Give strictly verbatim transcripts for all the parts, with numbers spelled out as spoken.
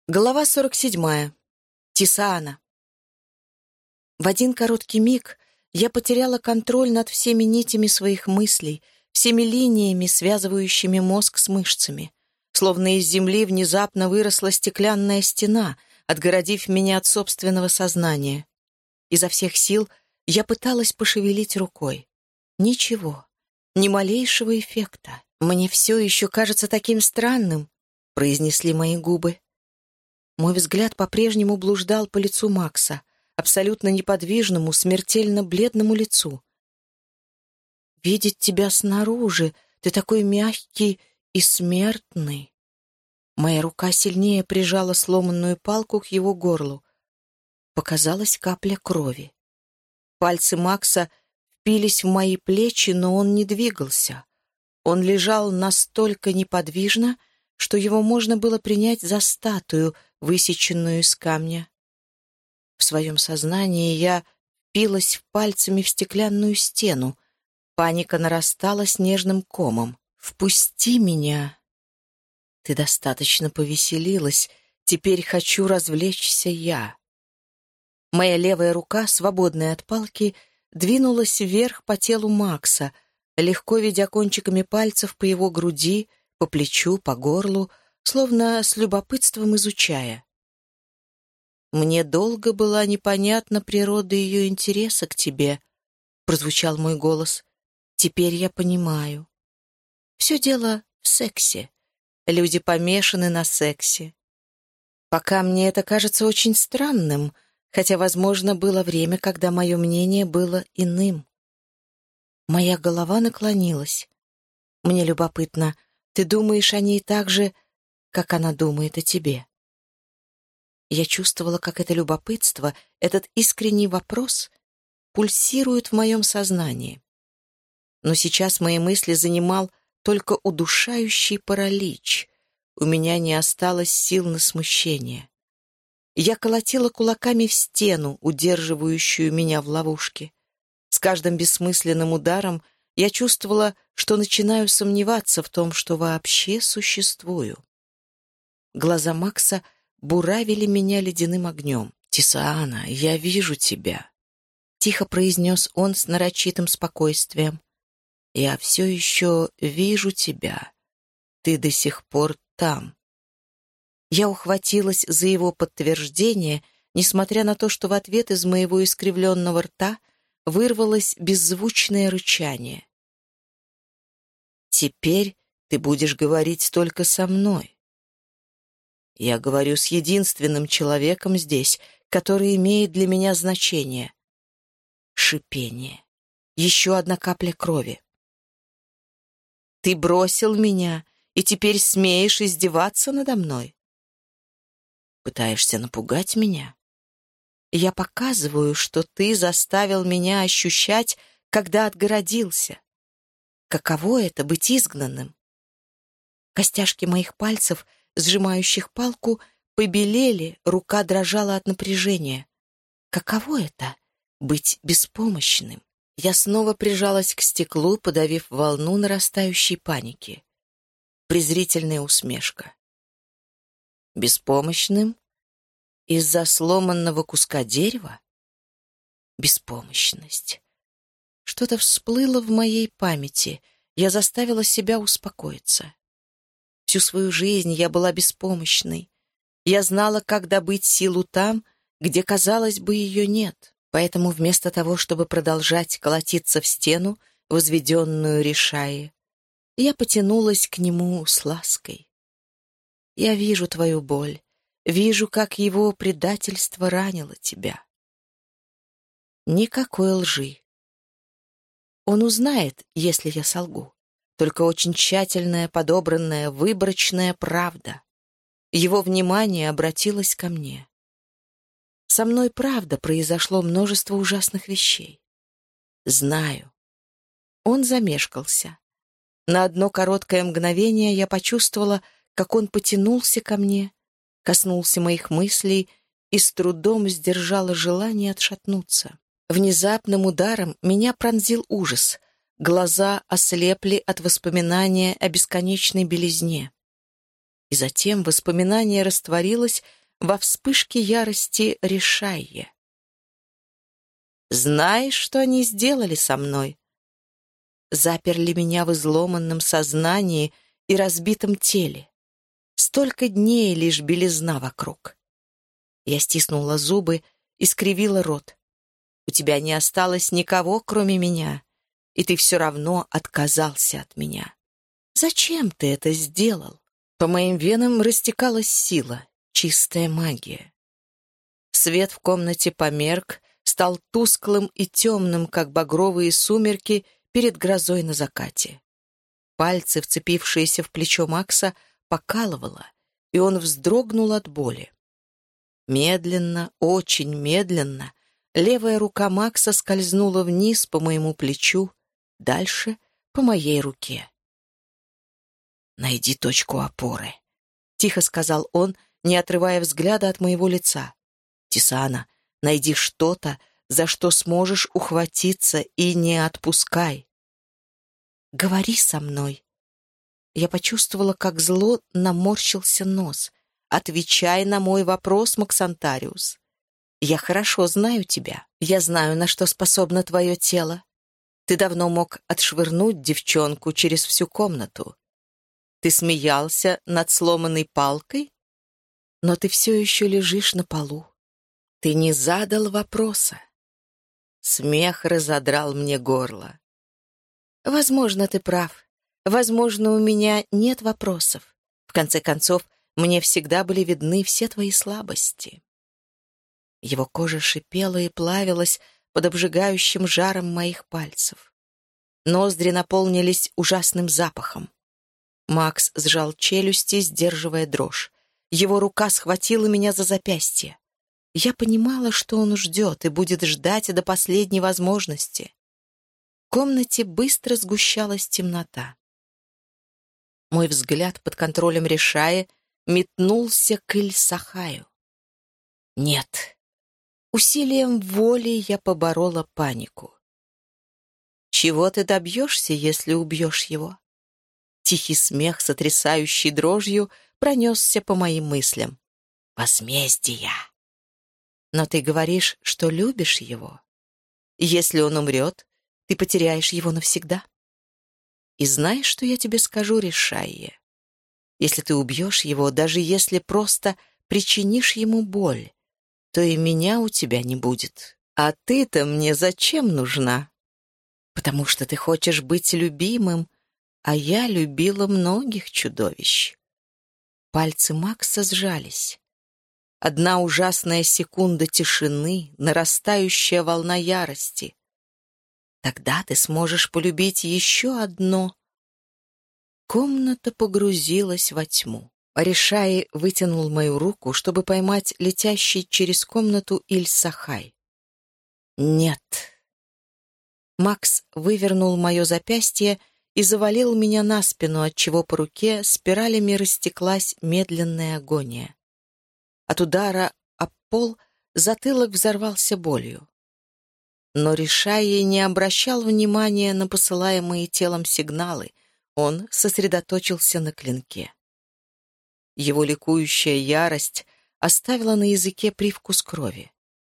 Глава сорок седьмая. Тисаана. В один короткий миг я потеряла контроль над всеми нитями своих мыслей, всеми линиями, связывающими мозг с мышцами. Словно из земли внезапно выросла стеклянная стена, отгородив меня от собственного сознания. Изо всех сил я пыталась пошевелить рукой. Ничего, ни малейшего эффекта. «Мне все еще кажется таким странным», — произнесли мои губы. Мой взгляд по-прежнему блуждал по лицу Макса, абсолютно неподвижному, смертельно бледному лицу. «Видеть тебя снаружи, ты такой мягкий и смертный». Моя рука сильнее прижала сломанную палку к его горлу. Показалась капля крови. Пальцы Макса впились в мои плечи, но он не двигался. Он лежал настолько неподвижно, что его можно было принять за статую, высеченную из камня. В своем сознании я впилась пальцами в стеклянную стену. Паника нарастала снежным комом. «Впусти меня!» «Ты достаточно повеселилась. Теперь хочу развлечься я». Моя левая рука, свободная от палки, двинулась вверх по телу Макса, легко ведя кончиками пальцев по его груди, по плечу, по горлу, словно с любопытством изучая. «Мне долго была непонятна природа ее интереса к тебе», — прозвучал мой голос. «Теперь я понимаю. Все дело в сексе. Люди помешаны на сексе. Пока мне это кажется очень странным, хотя, возможно, было время, когда мое мнение было иным». Моя голова наклонилась. Мне любопытно, ты думаешь о ней так же, как она думает о тебе? Я чувствовала, как это любопытство, этот искренний вопрос пульсирует в моем сознании. Но сейчас мои мысли занимал только удушающий паралич. У меня не осталось сил на смущение. Я колотила кулаками в стену, удерживающую меня в ловушке. С каждым бессмысленным ударом я чувствовала, что начинаю сомневаться в том, что вообще существую. Глаза Макса буравили меня ледяным огнем. «Тисаана, я вижу тебя», — тихо произнес он с нарочитым спокойствием. «Я все еще вижу тебя. Ты до сих пор там». Я ухватилась за его подтверждение, несмотря на то, что в ответ из моего искривленного рта вырвалось беззвучное рычание. «Теперь ты будешь говорить только со мной. Я говорю с единственным человеком здесь, который имеет для меня значение». Шипение. Еще одна капля крови. «Ты бросил меня и теперь смеешь издеваться надо мной? Пытаешься напугать меня? Я показываю, что ты заставил меня ощущать, когда отгородился. Каково это — быть изгнанным?» Костяшки моих пальцев, сжимающих палку, побелели, рука дрожала от напряжения. Каково это — быть беспомощным? Я снова прижалась к стеклу, подавив волну нарастающей паники. Презрительная усмешка. Беспомощным? Из-за сломанного куска дерева? Беспомощность. Что-то всплыло в моей памяти. Я заставила себя успокоиться. Всю свою жизнь я была беспомощной. Я знала, как добыть силу там, где, казалось бы, ее нет. Поэтому вместо того, чтобы продолжать колотиться в стену, возведенную Ришаи, я потянулась к нему с лаской. «Я вижу твою боль, вижу, как его предательство ранило тебя». Никакой лжи. Он узнает, если я солгу. Только очень тщательная, подобранная, выборочная правда. Его внимание обратилось ко мне. Со мной, правда, произошло множество ужасных вещей. Знаю. Он замешкался. На одно короткое мгновение я почувствовала, как он потянулся ко мне, коснулся моих мыслей и с трудом сдержала желание отшатнуться. Внезапным ударом меня пронзил ужас. Глаза ослепли от воспоминания о бесконечной белизне. И затем воспоминание растворилось во вспышке ярости Ришайе. «Знаешь, что они сделали со мной?» Заперли меня в изломанном сознании и разбитом теле. Столько дней лишь белизна вокруг. Я стиснула зубы и скривила рот. У тебя не осталось никого, кроме меня, и ты все равно отказался от меня. Зачем ты это сделал? По моим венам растекалась сила, чистая магия. Свет в комнате померк, стал тусклым и темным, как багровые сумерки перед грозой на закате. Пальцы, вцепившиеся в плечо Макса, покалывало, и он вздрогнул от боли. Медленно, очень медленно, левая рука Макса скользнула вниз по моему плечу, дальше — по моей руке. «Найди точку опоры», — тихо сказал он, не отрывая взгляда от моего лица. «Тисана, найди что-то, за что сможешь ухватиться, и не отпускай». «Говори со мной». Я почувствовала, как зло наморщился нос. «Отвечай на мой вопрос, Максантариус. Я хорошо знаю тебя. Я знаю, на что способно твое тело. Ты давно мог отшвырнуть девчонку через всю комнату. Ты смеялся над сломанной палкой, но ты все еще лежишь на полу. Ты не задал вопроса». Смех разодрал мне горло. «Возможно, ты прав. Возможно, у меня нет вопросов. В конце концов, мне всегда были видны все твои слабости». Его кожа шипела и плавилась под обжигающим жаром моих пальцев. Ноздри наполнились ужасным запахом. Макс сжал челюсти, сдерживая дрожь. Его рука схватила меня за запястье. Я понимала, что он ждет и будет ждать до последней возможности. В комнате быстро сгущалась темнота. Мой взгляд под контролем Ришайи метнулся к Иль-Сахаю. Нет. Усилием воли я поборола панику. «Чего ты добьешься, если убьешь его?» Тихий смех, сотрясающий дрожью, пронесся по моим мыслям. «Возмездие!» «Но ты говоришь, что любишь его. Если он умрет, ты потеряешь его навсегда. И знаешь, что я тебе скажу, Ришайе? Если ты убьешь его, даже если просто причинишь ему боль, то и меня у тебя не будет. А ты-то мне зачем нужна? Потому что ты хочешь быть любимым, а я любила многих чудовищ». Пальцы Макса сжались. Одна ужасная секунда тишины, нарастающая волна ярости. Тогда ты сможешь полюбить еще одно. Комната погрузилась во тьму. Ришайи вытянул мою руку, чтобы поймать летящий через комнату Иль-Сахай. «Нет». Макс вывернул мое запястье и завалил меня на спину, отчего по руке спиралями растеклась медленная агония. От удара об пол затылок взорвался болью. Но Ришайи не обращал внимания на посылаемые телом сигналы, он сосредоточился на клинке. Его ликующая ярость оставила на языке привкус крови.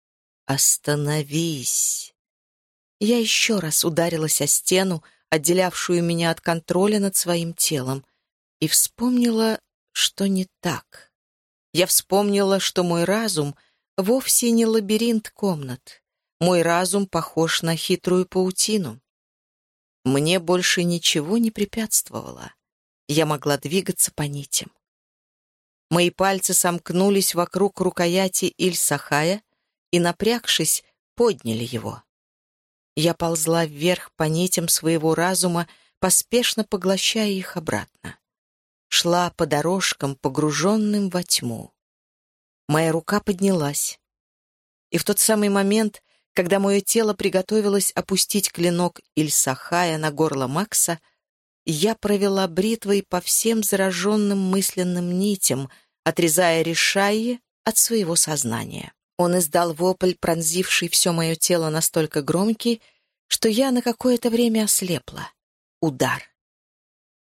«Остановись!» Я еще раз ударилась о стену, отделявшую меня от контроля над своим телом, и вспомнила, что не так. Я вспомнила, что мой разум вовсе не лабиринт комнат. Мой разум похож на хитрую паутину. Мне больше ничего не препятствовало. Я могла двигаться по нитям. Мои пальцы сомкнулись вокруг рукояти Иль-Сахая и, напрягшись, подняли его. Я ползла вверх по нитям своего разума, поспешно поглощая их обратно. Шла по дорожкам, погруженным во тьму. Моя рука поднялась. И в тот самый момент, когда мое тело приготовилось опустить клинок Иль-Сахая на горло Макса, я провела бритвой по всем зараженным мысленным нитям, отрезая Ришайи от своего сознания. Он издал вопль, пронзивший все мое тело настолько громкий, что я на какое-то время ослепла. Удар.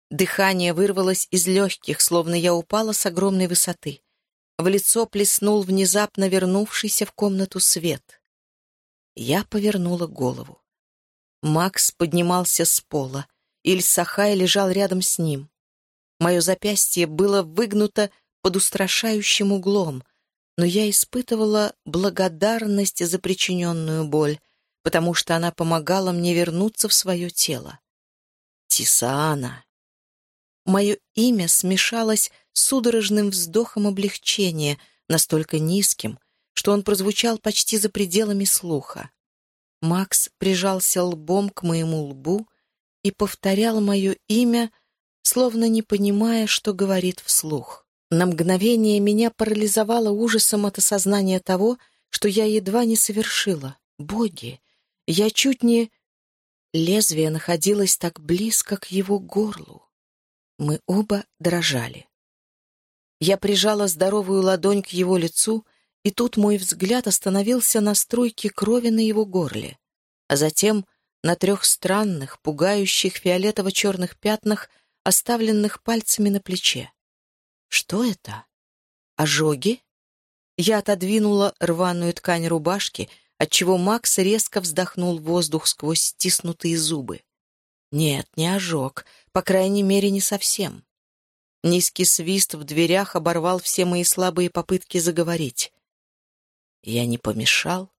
Дыхание вырвалось из легких, словно я упала с огромной высоты. В лицо плеснул внезапно вернувшийся в комнату свет. Я повернула голову. Макс поднимался с пола. Иль-Сахай лежал рядом с ним. Мое запястье было выгнуто под устрашающим углом, но я испытывала благодарность за причиненную боль, потому что она помогала мне вернуться в свое тело. Тисаана. Мое имя смешалось с судорожным вздохом облегчения, настолько низким, что он прозвучал почти за пределами слуха. Макс прижался лбом к моему лбу и повторял мое имя, словно не понимая, что говорит вслух. На мгновение меня парализовало ужасом от осознания того, что я едва не совершила. Боги! Я чуть не... Лезвие находилось так близко к его горлу. Мы оба дрожали. Я прижала здоровую ладонь к его лицу, и тут мой взгляд остановился на струйке крови на его горле, а затем на трех странных, пугающих фиолетово-черных пятнах, оставленных пальцами на плече. Что это? Ожоги? Я отодвинула рваную ткань рубашки, отчего Макс резко вздохнул воздух сквозь стиснутые зубы. Нет, не ожог, по крайней мере, не совсем. Низкий свист в дверях оборвал все мои слабые попытки заговорить. Я не помешал.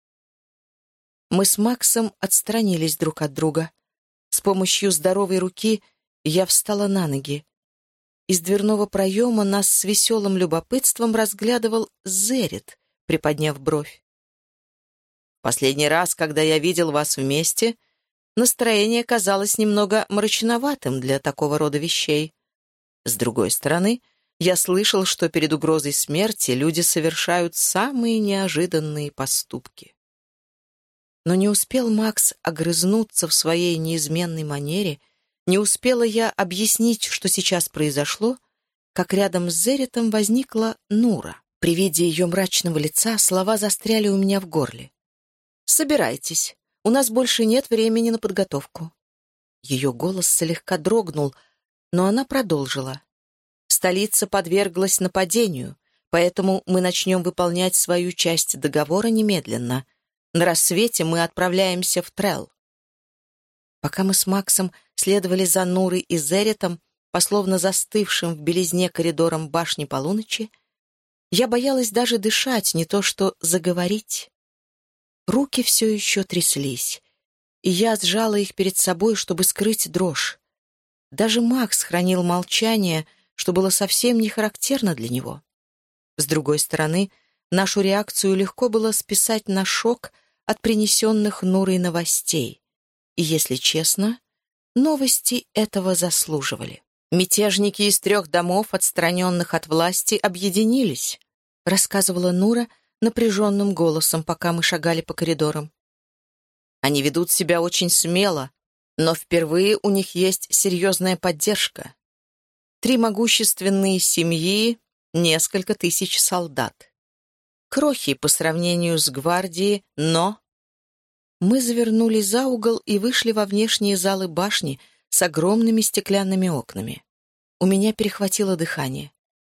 Мы с Максом отстранились друг от друга. С помощью здоровой руки я встала на ноги. Из дверного проема нас с веселым любопытством разглядывал Зерит, приподняв бровь. «Последний раз, когда я видел вас вместе, настроение казалось немного мрачноватым для такого рода вещей. С другой стороны, я слышал, что перед угрозой смерти люди совершают самые неожиданные поступки». Но не успел Макс огрызнуться в своей неизменной манере, не успела я объяснить, что сейчас произошло, как рядом с Зеритом возникла Нура. При виде ее мрачного лица слова застряли у меня в горле. «Собирайтесь, у нас больше нет времени на подготовку». Ее голос слегка дрогнул, но она продолжила. «Столица подверглась нападению, поэтому мы начнем выполнять свою часть договора немедленно. На рассвете мы отправляемся в Трелл». Пока мы с Максом следовали за Нурой и Зеритом, пословно застывшим в белизне коридором башни полуночи, я боялась даже дышать, не то что заговорить. Руки все еще тряслись, и я сжала их перед собой, чтобы скрыть дрожь. Даже Макс хранил молчание, что было совсем не характерно для него. С другой стороны, нашу реакцию легко было списать на шок от принесенных Нурой новостей. И, если честно, новости этого заслуживали. «Мятежники из трех домов, отстраненных от власти, объединились», рассказывала Нура напряженным голосом, пока мы шагали по коридорам. «Они ведут себя очень смело, но впервые у них есть серьезная поддержка. Три могущественные семьи, несколько тысяч солдат. Крохи по сравнению с гвардией, но...» Мы завернули за угол и вышли во внешние залы башни с огромными стеклянными окнами. У меня перехватило дыхание.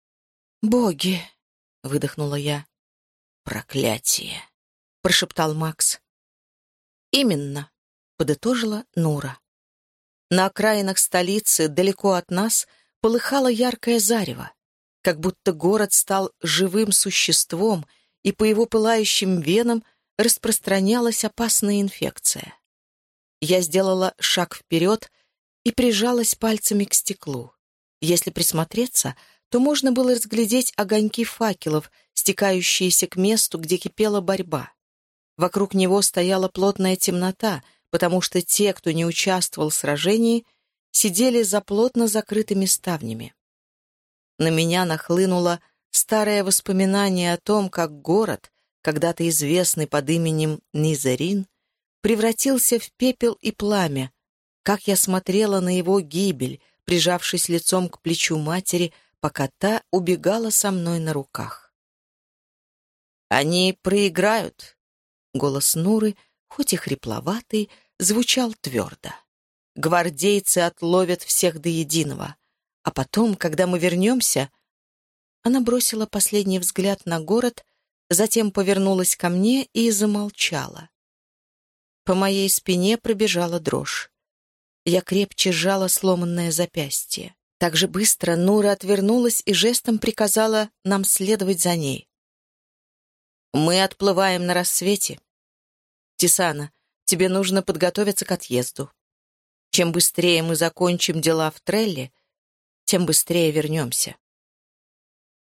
«Боги!» — выдохнула я. «Проклятие!» — прошептал Макс. «Именно!» — подытожила Нура. На окраинах столицы, далеко от нас, полыхало яркое зарево, как будто город стал живым существом, и по его пылающим венам распространялась опасная инфекция. Я сделала шаг вперед и прижалась пальцами к стеклу. Если присмотреться, то можно было разглядеть огоньки факелов, стекающиеся к месту, где кипела борьба. Вокруг него стояла плотная темнота, потому что те, кто не участвовал в сражении, сидели за плотно закрытыми ставнями. На меня нахлынуло старое воспоминание о том, как город, когда-то известный под именем Низарин, превратился в пепел и пламя, как я смотрела на его гибель, прижавшись лицом к плечу матери, пока та убегала со мной на руках. «Они проиграют!» Голос Нуры, хоть и хрипловатый, звучал твердо. «Гвардейцы отловят всех до единого. А потом, когда мы вернемся...» Она бросила последний взгляд на город, затем повернулась ко мне и замолчала. По моей спине пробежала дрожь. Я крепче сжала сломанное запястье. Так же быстро Нура отвернулась и жестом приказала нам следовать за ней. «Мы отплываем на рассвете. Тисана, тебе нужно подготовиться к отъезду. Чем быстрее мы закончим дела в Трелле, тем быстрее вернемся».